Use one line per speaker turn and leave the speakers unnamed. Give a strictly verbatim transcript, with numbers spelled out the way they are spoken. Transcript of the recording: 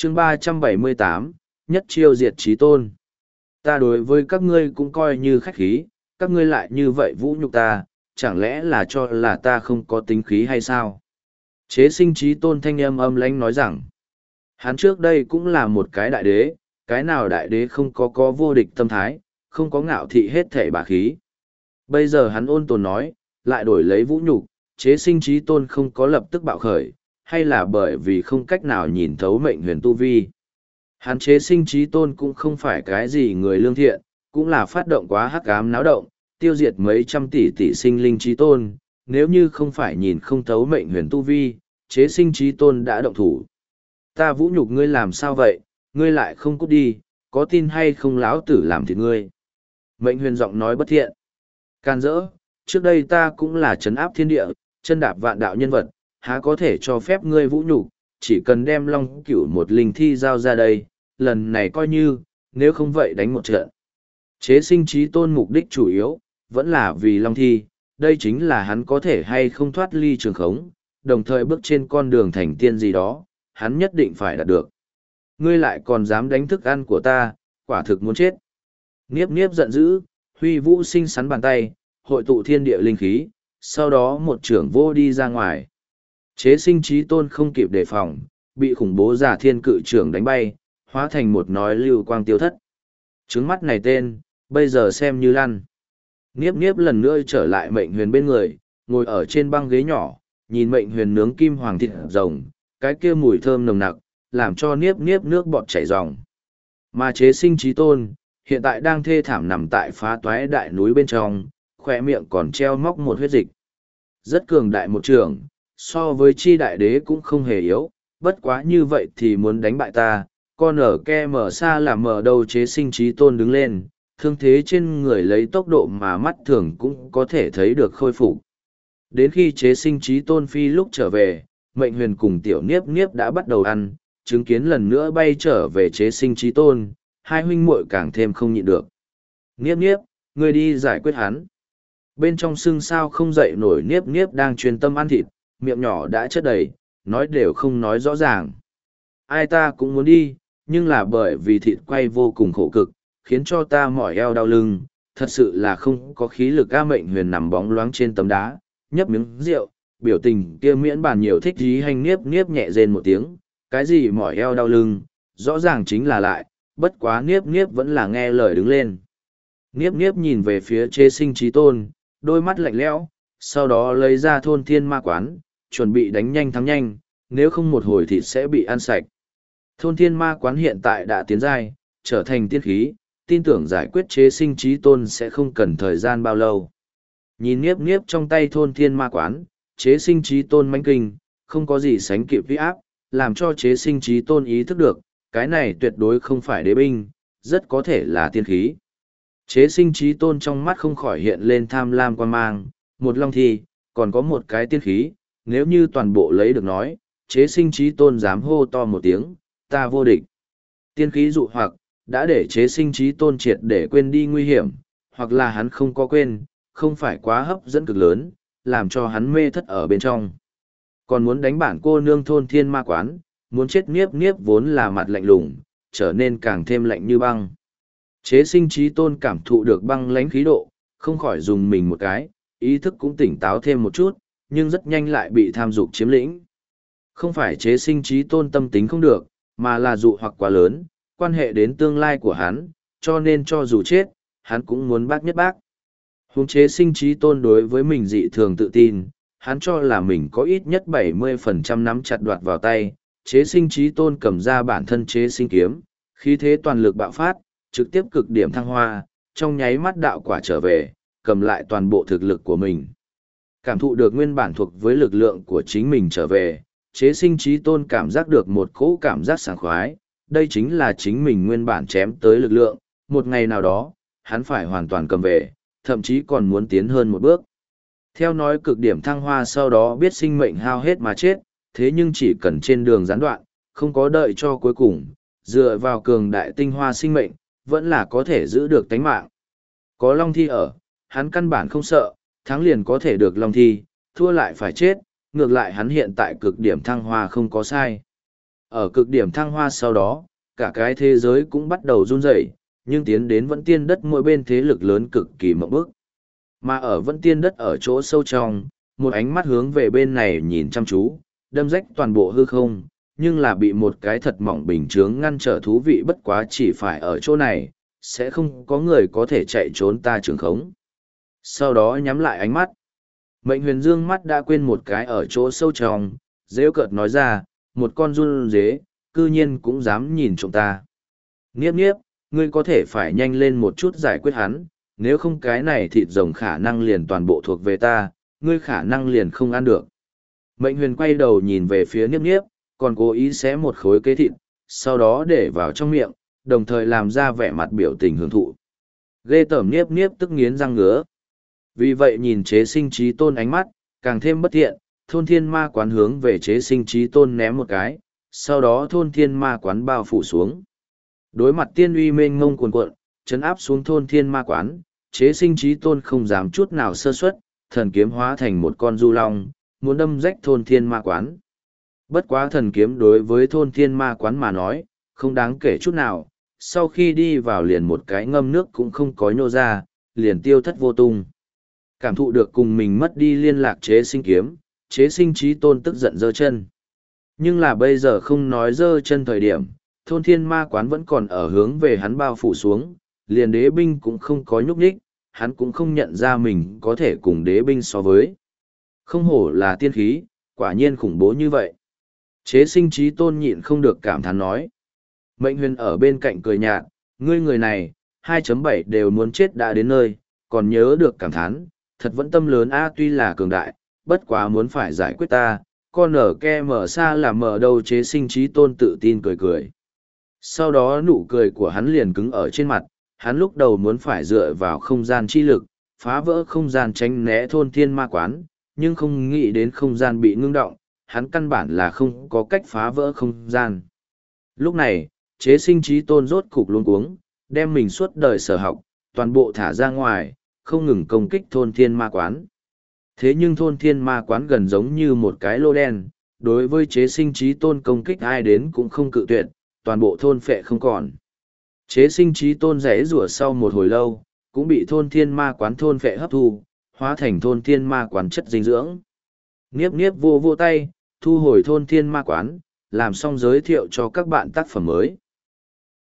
chương ba trăm bảy mươi tám, nhất chiêu diệt trí tôn. Ta đối với các ngươi cũng coi như khách khí, các ngươi lại như vậy vũ nhục ta, chẳng lẽ là cho là ta không có tính khí hay sao? Chế sinh trí tôn thanh âm âm lãnh nói rằng, hắn trước đây cũng là một cái đại đế, cái nào đại đế không có có vô địch tâm thái, không có ngạo thị hết thể bá khí. Bây giờ hắn ôn tồn nói, lại đổi lấy vũ nhục, chế sinh trí tôn không có lập tức bạo khởi, hay là bởi vì không cách nào nhìn thấu mệnh huyền tu vi. Hắn chế sinh trí tôn cũng không phải cái gì người lương thiện, cũng là phát động quá hắc ám náo động, tiêu diệt mấy trăm tỷ tỷ sinh linh trí tôn, nếu như không phải nhìn không thấu mệnh huyền tu vi, chế sinh trí tôn đã động thủ. Ta vũ nhục ngươi làm sao vậy, ngươi lại không cút đi, có tin hay không láo tử làm thịt ngươi. Mệnh huyền giọng nói bất thiện. Can dỡ, trước đây ta cũng là trấn áp thiên địa, chân đạp vạn đạo nhân vật, há có thể cho phép ngươi vũ nhục, chỉ cần đem long cửu một linh thi giao ra đây, lần này coi như, nếu không vậy đánh một trận. Chế sinh trí tôn mục đích chủ yếu, vẫn là vì long thi, đây chính là hắn có thể hay không thoát ly trường khống, đồng thời bước trên con đường thành tiên gì đó, hắn nhất định phải đạt được. Ngươi lại còn dám đánh thức ăn của ta, quả thực muốn chết. Niếp niếp giận dữ, huy vũ sinh sắn bàn tay, hội tụ thiên địa linh khí, sau đó một trưởng vô đi ra ngoài. Chế sinh trí tôn không kịp đề phòng, bị khủng bố giả thiên cự trưởng đánh bay, hóa thành một nói lưu quang tiêu thất. Trứng mắt này tên, bây giờ xem như lăn. Niếp niếp lần nữa trở lại mệnh huyền bên người, ngồi ở trên băng ghế nhỏ, nhìn mệnh huyền nướng kim hoàng thịt rồng, cái kia mùi thơm nồng nặc, làm cho niếp niếp nước bọt chảy ròng. Mà chế sinh trí tôn, hiện tại đang thê thảm nằm tại phá toái đại núi bên trong, khỏe miệng còn treo móc một huyết dịch. Rất cường đại một trường, so với chi đại đế cũng không hề yếu, bất quá như vậy thì muốn đánh bại ta, con ở ke mở xa là mở đầu. Chế sinh trí tôn đứng lên, thương thế trên người lấy tốc độ mà mắt thường cũng có thể thấy được khôi phục. Đến khi chế sinh trí tôn phi lúc trở về, mệnh huyền cùng tiểu niếp niếp đã bắt đầu ăn, chứng kiến lần nữa bay trở về chế sinh trí tôn, hai huynh muội càng thêm không nhịn được. Niếp niếp, ngươi đi giải quyết hắn. Bên trong xương sao không dậy nổi niếp niếp đang chuyên tâm ăn thịt, miệng nhỏ đã chất đầy, nói đều không nói rõ ràng. Ai ta cũng muốn đi, nhưng là bởi vì thịt quay vô cùng khổ cực, khiến cho ta mỏi eo đau lưng, thật sự là không có khí lực. A mệnh huyền nằm bóng loáng trên tấm đá, nhấp miếng rượu, biểu tình kia miễn bàn nhiều thích dí hành niếp niếp nhẹ rên một tiếng, cái gì mỏi eo đau lưng, rõ ràng chính là lại, bất quá niếp niếp vẫn là nghe lời đứng lên. Niếp niếp nhìn về phía chế sinh trí tôn, đôi mắt lạnh lẽo, sau đó lấy ra thôn thiên ma quán, chuẩn bị đánh nhanh thắng nhanh, nếu không một hồi thịt sẽ bị ăn sạch. Thôn thiên ma quán hiện tại đã tiến giai, trở thành tiên khí, tin tưởng giải quyết chế sinh trí tôn sẽ không cần thời gian bao lâu. Nhìn niếp niếp trong tay thôn thiên ma quán, chế sinh trí tôn mãnh kinh, không có gì sánh kịp uy áp, làm cho chế sinh trí tôn ý thức được, cái này tuyệt đối không phải đế binh, rất có thể là tiên khí. Chế sinh trí tôn trong mắt không khỏi hiện lên tham lam quan mang, một long thi, còn có một cái tiên khí, nếu như toàn bộ lấy được nói, chế sinh trí tôn dám hô to một tiếng, ta vô địch. Tiên khí dụ hoặc, đã để chế sinh trí tôn triệt để quên đi nguy hiểm, hoặc là hắn không có quên, không phải quá hấp dẫn cực lớn, làm cho hắn mê thất ở bên trong. Còn muốn đánh bản cô nương thôn thiên ma quán, muốn chết niếp niếp vốn là mặt lạnh lùng, trở nên càng thêm lạnh như băng. Chế sinh trí tôn cảm thụ được băng lãnh khí độ, không khỏi dùng mình một cái, ý thức cũng tỉnh táo thêm một chút, nhưng rất nhanh lại bị tham dục chiếm lĩnh. Không phải chế sinh trí tôn tâm tính không được, mà là dụ hoặc quá lớn, quan hệ đến tương lai của hắn, cho nên cho dù chết, hắn cũng muốn bác nhất bác. Huống chế sinh trí tôn đối với mình dị thường tự tin, hắn cho là mình có ít nhất bảy mươi phần trăm nắm chặt đoạt vào tay, chế sinh trí tôn cầm ra bản thân chế sinh kiếm, khí thế toàn lực bạo phát, trực tiếp cực điểm thăng hoa, trong nháy mắt đạo quả trở về, cầm lại toàn bộ thực lực của mình. Cảm thụ được nguyên bản thuộc với lực lượng của chính mình trở về, chế sinh trí tôn cảm giác được một cỗ cảm giác sảng khoái, đây chính là chính mình nguyên bản chém tới lực lượng, một ngày nào đó, hắn phải hoàn toàn cầm về, thậm chí còn muốn tiến hơn một bước. Theo nói cực điểm thăng hoa sau đó biết sinh mệnh hao hết mà chết, thế nhưng chỉ cần trên đường gián đoạn, không có đợi cho cuối cùng, dựa vào cường đại tinh hoa sinh mệnh, vẫn là có thể giữ được tánh mạng. Có Long Thi ở, hắn căn bản không sợ, thắng liền có thể được Long Thi, thua lại phải chết, ngược lại hắn hiện tại cực điểm thăng hoa không có sai. Ở cực điểm thăng hoa sau đó, cả cái thế giới cũng bắt đầu run rẩy, nhưng tiến đến vẫn tiên đất mỗi bên thế lực lớn cực kỳ mộng bức. Mà ở vẫn tiên đất ở chỗ sâu trong, một ánh mắt hướng về bên này nhìn chăm chú, đâm rách toàn bộ hư không, nhưng là bị một cái thật mỏng bình chướng ngăn trở thú vị bất quá chỉ phải ở chỗ này, sẽ không có người có thể chạy trốn ta trường khống. Sau đó nhắm lại ánh mắt. Mệnh huyền dương mắt đã quên một cái ở chỗ sâu trong, rêu cợt nói ra, một con run dế, cư nhiên cũng dám nhìn trộm ta. Nghiếp nghiếp, ngươi có thể phải nhanh lên một chút giải quyết hắn, nếu không cái này thịt rồng khả năng liền toàn bộ thuộc về ta, ngươi khả năng liền không ăn được. Mệnh huyền quay đầu nhìn về phía Niếp Niếp, còn cố ý xé một khối kế thịt, sau đó để vào trong miệng, đồng thời làm ra vẻ mặt biểu tình hưởng thụ. Ghê tởm Niếp Niếp tức nghiến răng ngứa. Vì vậy nhìn chế sinh trí tôn ánh mắt, càng thêm bất thiện, thôn thiên ma quán hướng về chế sinh trí tôn ném một cái, sau đó thôn thiên ma quán bao phủ xuống. Đối mặt tiên uy mênh ngông cuồn cuộn, chấn áp xuống thôn thiên ma quán, chế sinh trí tôn không dám chút nào sơ suất, thần kiếm hóa thành một con du long, muốn đâm rách thôn thiên ma quán. Bất quá thần kiếm đối với thôn thiên ma quán mà nói, không đáng kể chút nào, sau khi đi vào liền một cái ngâm nước cũng không có nhô ra, liền tiêu thất vô tung. Cảm thụ được cùng mình mất đi liên lạc chế sinh kiếm, chế sinh trí tôn tức giận giơ chân. Nhưng là bây giờ không nói giơ chân thời điểm, thôn thiên ma quán vẫn còn ở hướng về hắn bao phủ xuống, liền đế binh cũng không có nhúc nhích, hắn cũng không nhận ra mình có thể cùng đế binh so với. Không hổ là tiên khí, quả nhiên khủng bố như vậy. Chế sinh trí tôn nhịn không được cảm thán nói. Mệnh huyền ở bên cạnh cười nhạt, ngươi người này, hai chấm bảy đều muốn chết đã đến nơi, còn nhớ được cảm thán, thật vẫn tâm lớn a tuy là cường đại, bất quá muốn phải giải quyết ta, con nở ke mở xa là mở đâu chế sinh trí tôn tự tin cười cười. Sau đó nụ cười của hắn liền cứng ở trên mặt, hắn lúc đầu muốn phải dựa vào không gian chi lực, phá vỡ không gian tránh né thôn thiên ma quán, nhưng không nghĩ đến không gian bị ngưng động, hắn căn bản là không có cách phá vỡ không gian. Lúc này, chế sinh trí tôn rốt cục luống cuống, đem mình suốt đời sở học, toàn bộ thả ra ngoài, không ngừng công kích thôn thiên ma quán. Thế nhưng thôn thiên ma quán gần giống như một cái lô đen, đối với chế sinh trí tôn công kích ai đến cũng không cự tuyệt, toàn bộ thôn phệ không còn. Chế sinh trí tôn rẽ rủa sau một hồi lâu, cũng bị thôn thiên ma quán thôn phệ hấp thu, hóa thành thôn thiên ma quán chất dinh dưỡng. Niếp niếp vô vô tay, thu hồi thôn thiên ma quán, làm xong giới thiệu cho các bạn tác phẩm mới.